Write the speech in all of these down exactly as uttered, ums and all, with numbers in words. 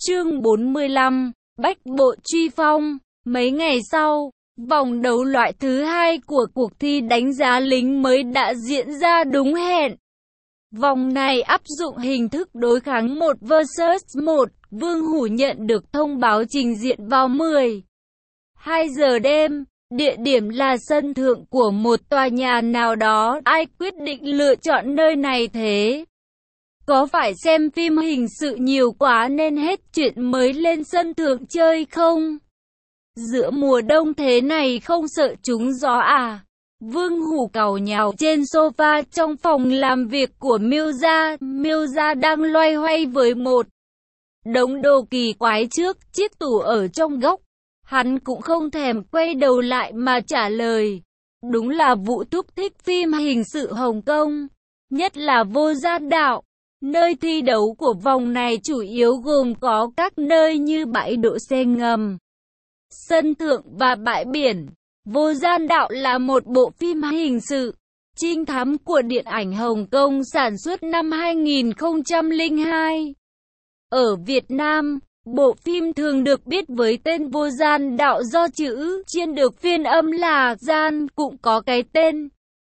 Chương bốn mươi lăm, Bách bộ truy phong. Mấy ngày sau, vòng đấu loại thứ hai của cuộc thi đánh giá lính mới đã diễn ra đúng hẹn. Vòng này áp dụng hình thức đối kháng một versus một, Vương Hủ nhận được thông báo trình diện vào mười hai giờ đêm, địa điểm là sân thượng của một tòa nhà nào đó, ai quyết định lựa chọn nơi này thế? Có phải xem phim hình sự nhiều quá nên hết chuyện mới lên sân thượng chơi không? Giữa mùa đông thế này không sợ trúng gió à? Vương Hủ càu nhàu trên sofa trong phòng làm việc của Miêu gia. Miêu gia đang loay hoay với một đống đồ kỳ quái trước chiếc tủ ở trong góc. Hắn cũng không thèm quay đầu lại mà trả lời. Đúng là Vũ Thúc thích phim hình sự Hồng Kông, nhất là Vô Gian Đạo. Nơi thi đấu của vòng này chủ yếu gồm có các nơi như bãi đỗ xe ngầm, sân thượng và bãi biển. Vô Gian Đạo là một bộ phim hình sự, trinh thám của điện ảnh Hồng Kông sản xuất năm hai nghìn không trăm lẻ hai. Ở Việt Nam, bộ phim thường được biết với tên Vô Gian Đạo do chữ Chiên được phiên âm là Gian, cũng có cái tên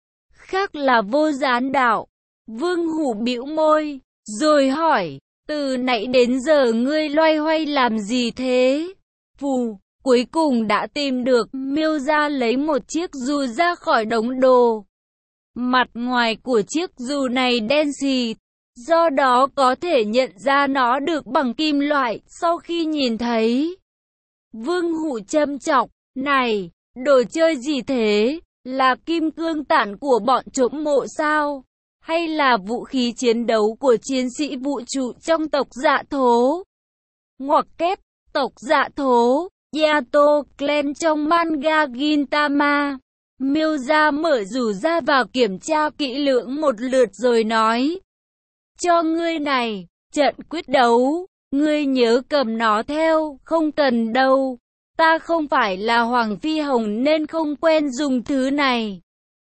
khác là Vô Gián Đạo. Vương Hủ bĩu môi, rồi hỏi, từ nãy đến giờ ngươi loay hoay làm gì thế? Phù, cuối cùng đã tìm được. Miêu gia lấy một chiếc dù ra khỏi đống đồ. Mặt ngoài của chiếc dù này đen xì, do đó có thể nhận ra nó được bằng kim loại. Sau khi nhìn thấy, Vương Hủ châm chọc, này, đồ chơi gì thế? Là kim cương tản của bọn trộm mộ sao? Hay là vũ khí chiến đấu của chiến sĩ vũ trụ trong tộc Dạ Thố? Ngoặc kép, tộc Dạ Thố, Yato Clan trong manga Gintama. Miêu gia mở dù ra vào kiểm tra kỹ lưỡng một lượt rồi nói, cho ngươi này, trận quyết đấu, ngươi nhớ cầm nó theo. Không cần đâu, ta không phải là Hoàng Phi Hồng nên không quen dùng thứ này.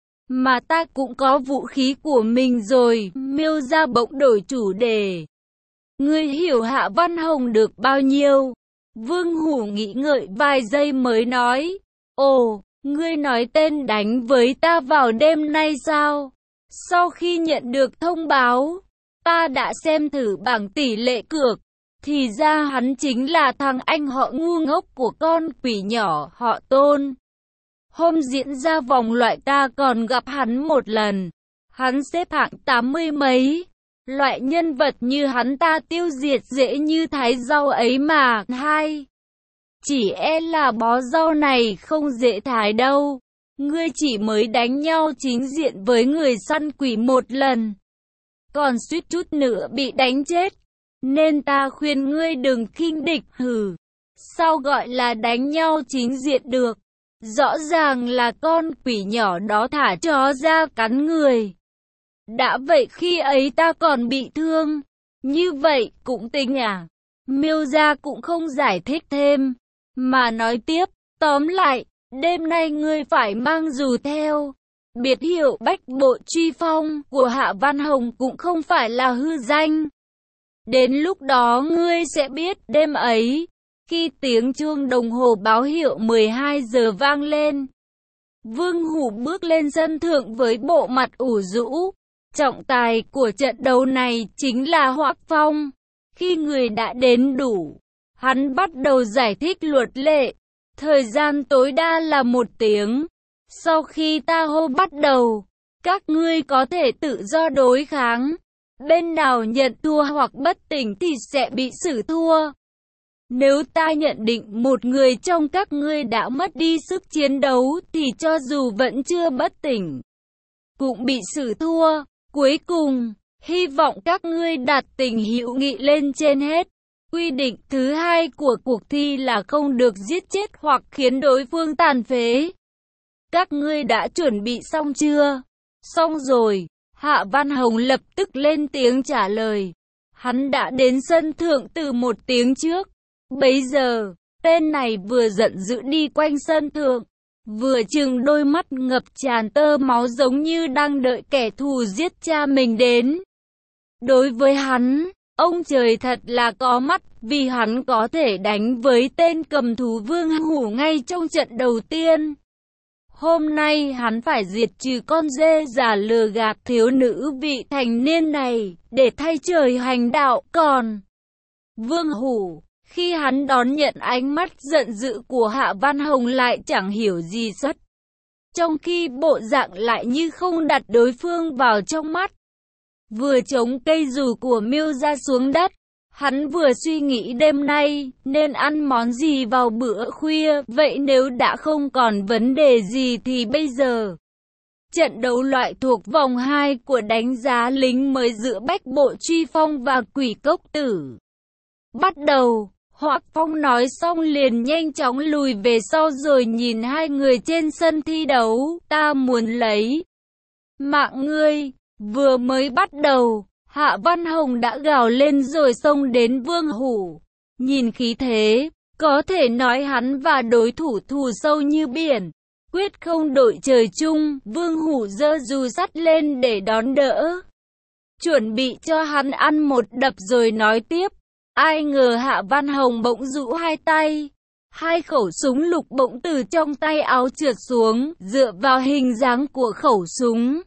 Mà ta cũng có vũ khí của mình rồi. Miêu gia bỗng đổi chủ đề. Ngươi hiểu Hạ Văn Hồng được bao nhiêu? Vương Hủ nghĩ ngợi vài giây mới nói, ồ, ngươi nói tên đánh với ta vào đêm nay sao? Sau khi nhận được thông báo, ta đã xem thử bảng tỷ lệ cược. Thì ra hắn chính là thằng anh họ ngu ngốc của con quỷ nhỏ họ Tôn. Hôm diễn ra vòng loại ta còn gặp hắn một lần. Hắn xếp hạng tám mươi mấy. Loại nhân vật như hắn ta tiêu diệt dễ như thái rau ấy mà. Hai, chỉ e là bó rau này không dễ thái đâu. Ngươi chỉ mới đánh nhau chính diện với người săn quỷ một lần, còn suýt chút nữa bị đánh chết. Nên ta khuyên ngươi đừng khinh địch. Hừ, sao gọi là đánh nhau chính diện được? Rõ ràng là con quỷ nhỏ đó thả chó ra cắn người. Đã vậy khi ấy ta còn bị thương. Như vậy cũng tính à? Miêu gia cũng không giải thích thêm, mà nói tiếp, tóm lại, đêm nay ngươi phải mang dù theo. Biệt hiệu Bách bộ truy phong của Hạ Văn Hồng cũng không phải là hư danh. Đến lúc đó ngươi sẽ biết. Đêm ấy, khi tiếng chuông đồng hồ báo hiệu mười hai giờ vang lên, Vương Hủ bước lên sân thượng với bộ mặt ủ rũ. Trọng tài của trận đấu này chính là Hoắc Phong. Khi người đã đến đủ, hắn bắt đầu giải thích luật lệ. Thời gian tối đa là một tiếng. Sau khi ta hô bắt đầu, các ngươi có thể tự do đối kháng. Bên nào nhận thua hoặc bất tỉnh thì sẽ bị xử thua. Nếu ta nhận định một người trong các ngươi đã mất đi sức chiến đấu thì cho dù vẫn chưa bất tỉnh, cũng bị xử thua. Cuối cùng, hy vọng các ngươi đặt tình hữu nghị lên trên hết. Quy định thứ hai của cuộc thi là không được giết chết hoặc khiến đối phương tàn phế. Các ngươi đã chuẩn bị xong chưa? Xong rồi. Hạ Văn Hồng lập tức lên tiếng trả lời. Hắn đã đến sân thượng từ một tiếng trước. Bấy giờ, tên này vừa giận dữ đi quanh sân thượng, vừa trừng đôi mắt ngập tràn tơ máu giống như đang đợi kẻ thù giết cha mình đến. Đối với hắn, Ông trời thật là có mắt, vì hắn có thể đánh với tên cầm thú Vương Hủ ngay trong trận đầu tiên. Hôm nay hắn phải diệt trừ con dê già lừa gạt thiếu nữ vị thành niên này, để thay trời hành đạo. Còn Vương Hủ, khi hắn đón nhận ánh mắt giận dữ của Hạ Văn Hồng lại chẳng hiểu gì xuất, trong khi bộ dạng lại như không đặt đối phương vào trong mắt. Vừa chống cây dù của Miêu ra xuống đất, hắn vừa suy nghĩ đêm nay nên ăn món gì vào bữa khuya. Vậy nếu đã không còn vấn đề gì thì bây giờ trận đấu loại thuộc vòng hai của đánh giá lính mới giữa Bách Bộ Truy Phong và Quỷ Cốc Tử bắt đầu. Hoắc Phong nói xong liền nhanh chóng lùi về sau rồi nhìn hai người trên sân thi đấu. Ta muốn lấy mạng ngươi. Vừa mới bắt đầu, Hạ Văn Hồng đã gào lên rồi xông đến Vương Hủ. Nhìn khí thế, có thể nói hắn và đối thủ thù sâu như biển, quyết không đội trời chung. Vương Hủ giơ dù sắt lên để đón đỡ, chuẩn bị cho hắn ăn một đập rồi nói tiếp. Ai ngờ Hạ Văn Hồng bỗng rũ hai tay, hai khẩu súng lục bỗng từ trong tay áo trượt xuống. Dựa vào hình dáng của khẩu súng,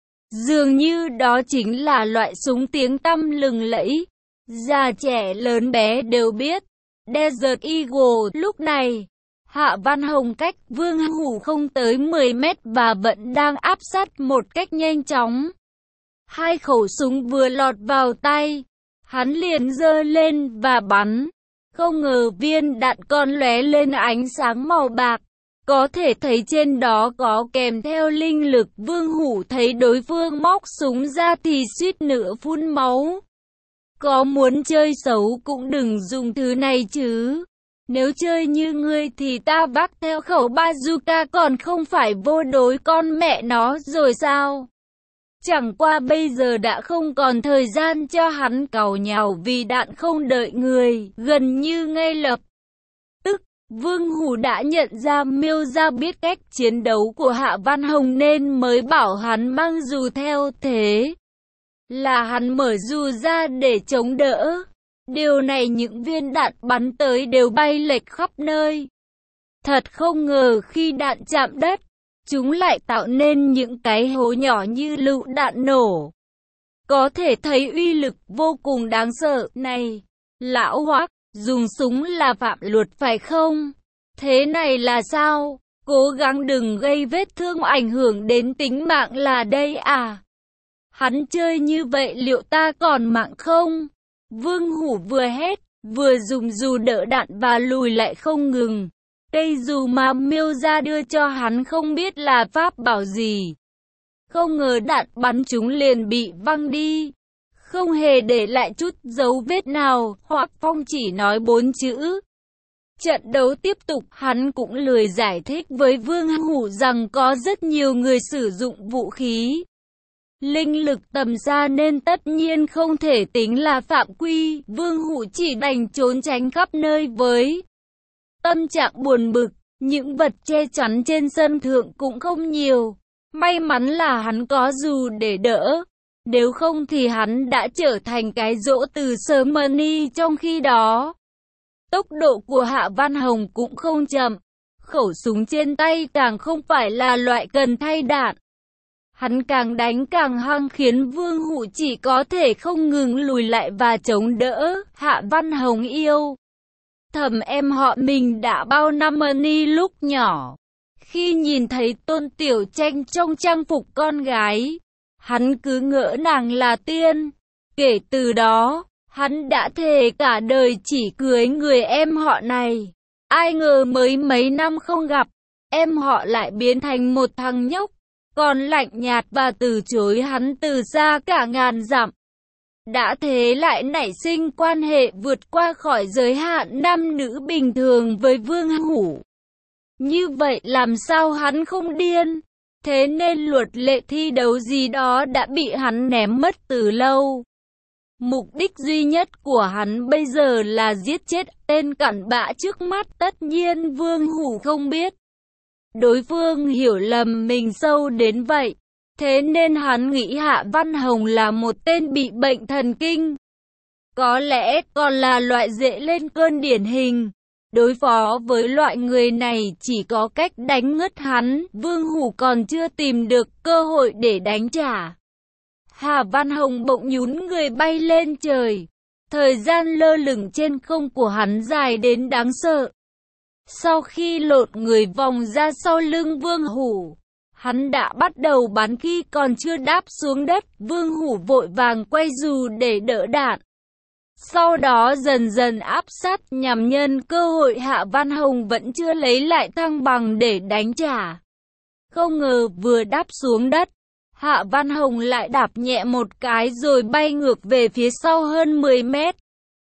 dường như đó chính là loại súng tiếng tăm lừng lẫy, già trẻ lớn bé đều biết, Desert Eagle. Lúc này, Hạ Văn Hồng cách Vương Hủ không tới mười mét và vẫn đang áp sát một cách nhanh chóng. Hai khẩu súng vừa lọt vào tay, hắn liền giơ lên và bắn. Không ngờ viên đạn còn lóe lên ánh sáng màu bạc, có thể thấy trên đó có kèm theo linh lực. Vương Hủ thấy đối phương móc súng ra thì suýt nữa phun máu. Có muốn chơi xấu cũng đừng dùng thứ này chứ. Nếu chơi như ngươi thì ta vác theo khẩu bazooka còn không phải vô đối con mẹ nó rồi sao? Chẳng qua bây giờ đã không còn thời gian cho hắn càu nhàu vì đạn không đợi người. Gần như ngay lập tức, Vương Hủ đã nhận ra Miêu gia biết cách chiến đấu của Hạ Văn Hồng nên mới bảo hắn mang dù theo. Thế là hắn mở dù ra để chống đỡ. Điều này những viên đạn bắn tới đều bay lệch khắp nơi. Thật không ngờ khi đạn chạm đất, chúng lại tạo nên những cái hố nhỏ như lựu đạn nổ. Có thể thấy uy lực vô cùng đáng sợ. Này, lão Hoắc, dùng súng là phạm luật phải không? Thế này là sao? Cố gắng đừng gây vết thương ảnh hưởng đến tính mạng là đây à? Hắn chơi như vậy liệu ta còn mạng không? Vương Hủ vừa hét, vừa dùng dù đỡ đạn và lùi lại không ngừng. Cây dù mà Miêu gia đưa cho hắn không biết là pháp bảo gì. Không ngờ đạn bắn chúng liền bị văng đi, không hề để lại chút dấu vết nào. Hoắc Phong chỉ nói bốn chữ. Trận đấu tiếp tục, hắn cũng lười giải thích với Vương Hủ rằng có rất nhiều người sử dụng vũ khí linh lực tầm xa nên tất nhiên không thể tính là phạm quy. Vương Hủ chỉ đành trốn tránh khắp nơi với tâm trạng buồn bực. Những vật che chắn trên sân thượng cũng không nhiều. May mắn là hắn có dù để đỡ, nếu không thì hắn đã trở thành cái rỗ từ Germany. Trong khi đó, tốc độ của Hạ Văn Hồng cũng không chậm, khẩu súng trên tay càng không phải là loại cần thay đạn. Hắn càng đánh càng hăng khiến Vương Hủ chỉ có thể không ngừng lùi lại và chống đỡ. Hạ Văn Hồng yêu thầm em họ mình đã bao năm ni lúc nhỏ. Khi nhìn thấy Tôn Tiểu Tranh trong trang phục con gái, hắn cứ ngỡ nàng là tiên. Kể từ đó, hắn đã thề cả đời chỉ cưới người em họ này. Ai ngờ mới mấy năm không gặp, em họ lại biến thành một thằng nhóc, còn lạnh nhạt và từ chối hắn từ xa cả ngàn dặm. Đã thế lại nảy sinh quan hệ vượt qua khỏi giới hạn nam nữ bình thường với Vương Hủ. Như vậy làm sao hắn không điên? Thế nên luật lệ thi đấu gì đó đã bị hắn ném mất từ lâu. Mục đích duy nhất của hắn bây giờ là giết chết tên cặn bã trước mắt. Tất nhiên Vương Hủ không biết đối phương hiểu lầm mình sâu đến vậy. Thế nên hắn nghĩ Hạ Văn Hồng là một tên bị bệnh thần kinh. có lẽ còn là loại dễ lên cơn điển hình. Đối phó với loại người này chỉ có cách đánh ngất hắn, Vương Hủ còn chưa tìm được cơ hội để đánh trả. Hạ Văn Hồng bỗng nhún người bay lên trời. Thời gian lơ lửng trên không của hắn dài đến đáng sợ. Sau khi lột người vòng ra sau lưng Vương Hủ, hắn đã bắt đầu bắn khi còn chưa đáp xuống đất. Vương Hủ vội vàng quay dù để đỡ đạn. Sau đó dần dần áp sát nhằm nhân cơ hội Hạ Văn Hồng vẫn chưa lấy lại thăng bằng để đánh trả. Không ngờ vừa đáp xuống đất, Hạ Văn Hồng lại đạp nhẹ một cái rồi bay ngược về phía sau hơn mười mét.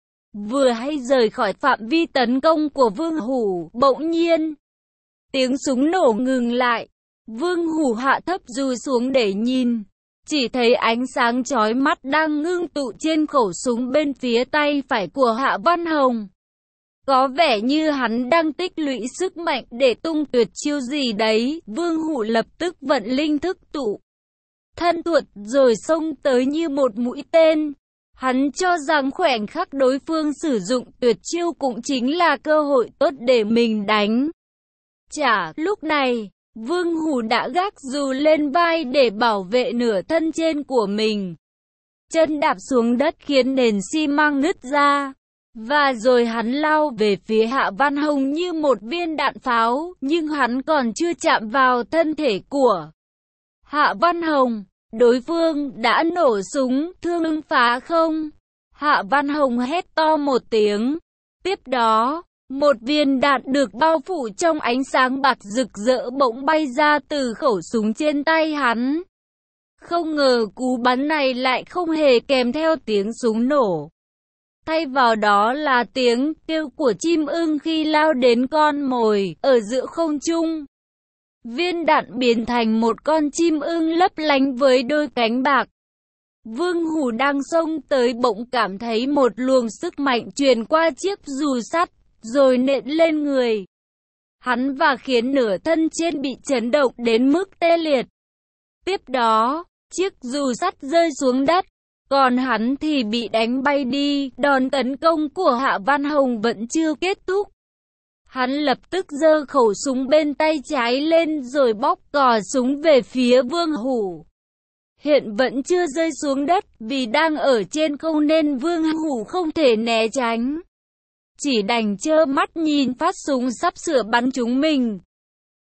Vừa hay rời khỏi phạm vi tấn công của Vương Hủ, bỗng nhiên tiếng súng nổ ngừng lại. Vương Hủ hạ thấp dù xuống để nhìn, chỉ thấy ánh sáng chói mắt đang ngưng tụ trên khẩu súng bên phía tay phải của Hạ Văn Hồng. Có vẻ như hắn đang tích lũy sức mạnh để tung tuyệt chiêu gì đấy. Vương Hủ lập tức vận linh thức tụ thân thuật rồi xông tới như một mũi tên. Hắn cho rằng khoảnh khắc đối phương sử dụng tuyệt chiêu cũng chính là cơ hội tốt để mình đánh trả. Lúc này, Vương Hủ đã gác dù lên vai để bảo vệ nửa thân trên của mình. Chân đạp xuống đất khiến nền xi măng nứt ra. Và rồi hắn lao về phía Hạ Văn Hồng như một viên đạn pháo. Nhưng hắn còn chưa chạm vào thân thể của Hạ Văn Hồng, đối phương đã nổ súng. Thương phá không? Hạ Văn Hồng hét to một tiếng. Tiếp đó, một viên đạn được bao phủ trong ánh sáng bạc rực rỡ bỗng bay ra từ khẩu súng trên tay hắn. Không ngờ cú bắn này lại không hề kèm theo tiếng súng nổ. Thay vào đó là tiếng kêu của chim ưng khi lao đến con mồi ở giữa không trung. Viên đạn biến thành một con chim ưng lấp lánh với đôi cánh bạc. Vương Hủ đang xông tới bỗng cảm thấy một luồng sức mạnh truyền qua chiếc dù sắt, rồi nện lên người hắn và khiến nửa thân trên bị chấn động đến mức tê liệt. Tiếp đó, chiếc dù sắt rơi xuống đất, còn hắn thì bị đánh bay đi. Đòn tấn công của Hạ Văn Hồng vẫn chưa kết thúc. Hắn lập tức giơ khẩu súng bên tay trái lên rồi bóp cò súng về phía Vương Hủ. Hiện vẫn chưa rơi xuống đất vì đang ở trên không nên Vương Hủ không thể né tránh. Chỉ đành trơ mắt nhìn phát súng sắp sửa bắn trúng mình.